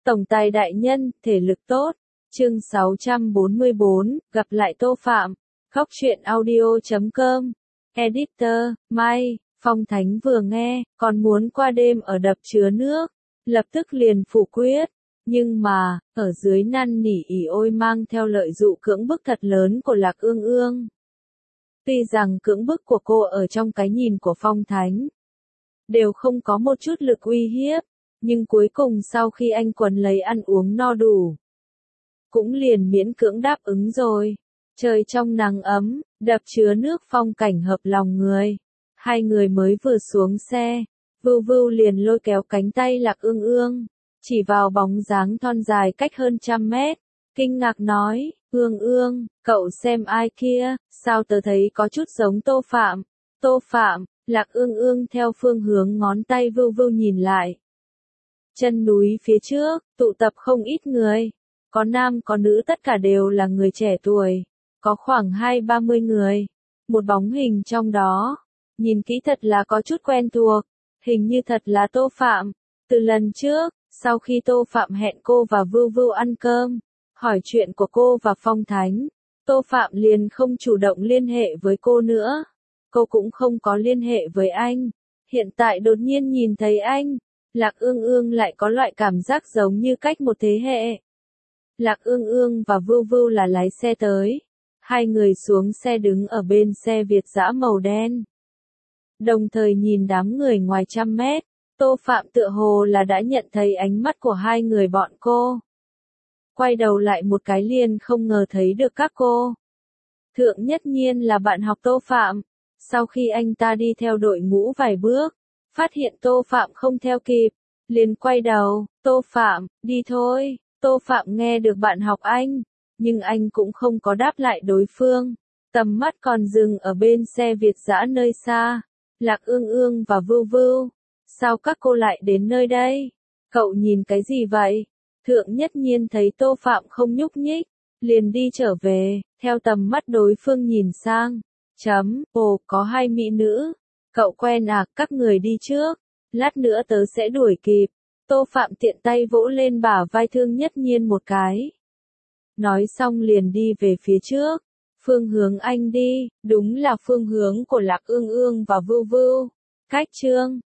Tổng tài đại nhân, thể lực tốt. Chương 644, gặp lại Tô Phạm. Góc truyện audio.com. Editor, Mai, Phong Thánh vừa nghe, còn muốn qua đêm ở đập chứa nước. Lập tức liền phủ quyết. Nhưng mà, ở dưới năn nỉ ỉ ôi mang theo lợi dụ cưỡng bức thật lớn của Lạc Ương Ương. Tuy rằng cưỡng bức của cô ở trong cái nhìn của Phong Thánh đều không có một chút lực uy hiếp, nhưng cuối cùng sau khi anh quấn lấy ăn uống no đủ, cũng liền miễn cưỡng đáp ứng rồi. Trời trong nắng ấm, đập chứa nước phong cảnh hợp lòng người. Hai người mới vừa xuống xe, Vưu Vưu liền lôi kéo cánh tay Lạc Ương Ương, chỉ vào bóng dáng thon dài cách hơn 100 mét, kinh ngạc nói, Ương Ương, cậu xem ai kia, sao tớ thấy có chút giống Tô Phạm. Tô Phạm, Lạc Ương Ương theo phương hướng ngón tay Vưu Vưu nhìn lại. Chân núi phía trước, tụ tập không ít người, có nam có nữ, tất cả đều là người trẻ tuổi, có khoảng 20-30 người, một bóng hình trong đó, nhìn kỹ thật là có chút quen thuộc, hình như thật là Tô Phạm. Từ lần trước, sau khi Tô Phạm hẹn cô và Vưu Vưu ăn cơm, hỏi chuyện của cô và Phong Thánh, Tô Phạm liền không chủ động liên hệ với cô nữa, cô cũng không có liên hệ với anh. Hiện tại đột nhiên nhìn thấy anh, Lạc Ương Ương lại có loại cảm giác giống như cách một thế hệ. Lạc Ương Ương và Vưu Vưu là lái xe tới, hai người xuống xe đứng ở bên xe Việt dã màu đen. Đồng thời nhìn đám người ngoài 100 mét, Tô Phạm tựa hồ là đã nhận thấy ánh mắt của hai người bọn cô. Quay đầu lại một cái liền không ngờ thấy được các cô. Thượng Nhất Nhiên là bạn học Tô Phạm, sau khi anh ta đi theo đội ngũ vài bước, phát hiện Tô Phạm không theo kịp, liền quay đầu, Tô Phạm, đi thôi. Tô Phạm nghe được bạn học anh, nhưng anh cũng không có đáp lại đối phương, tầm mắt còn dừng ở bên xe Việt dã nơi xa. Lạc Ương Ương và Vưu Vưu, sao các cô lại đến nơi đây? Cậu nhìn cái gì vậy? Thượng Nhất Nhiên thấy Tô Phạm không nhúc nhích, liền đi trở về, theo tầm mắt đối phương nhìn sang. Ồ, có hai mỹ nữ. Cậu quen à, các người đi trước, lát nữa tớ sẽ đuổi kịp. Tô Phạm tiện tay vỗ lên bả vai Thượng Nhất Nhiên một cái. Nói xong liền đi về phía trước. Phương hướng anh đi, đúng là phương hướng của Lạc Ương Ương và Vưu Vưu. Cách chương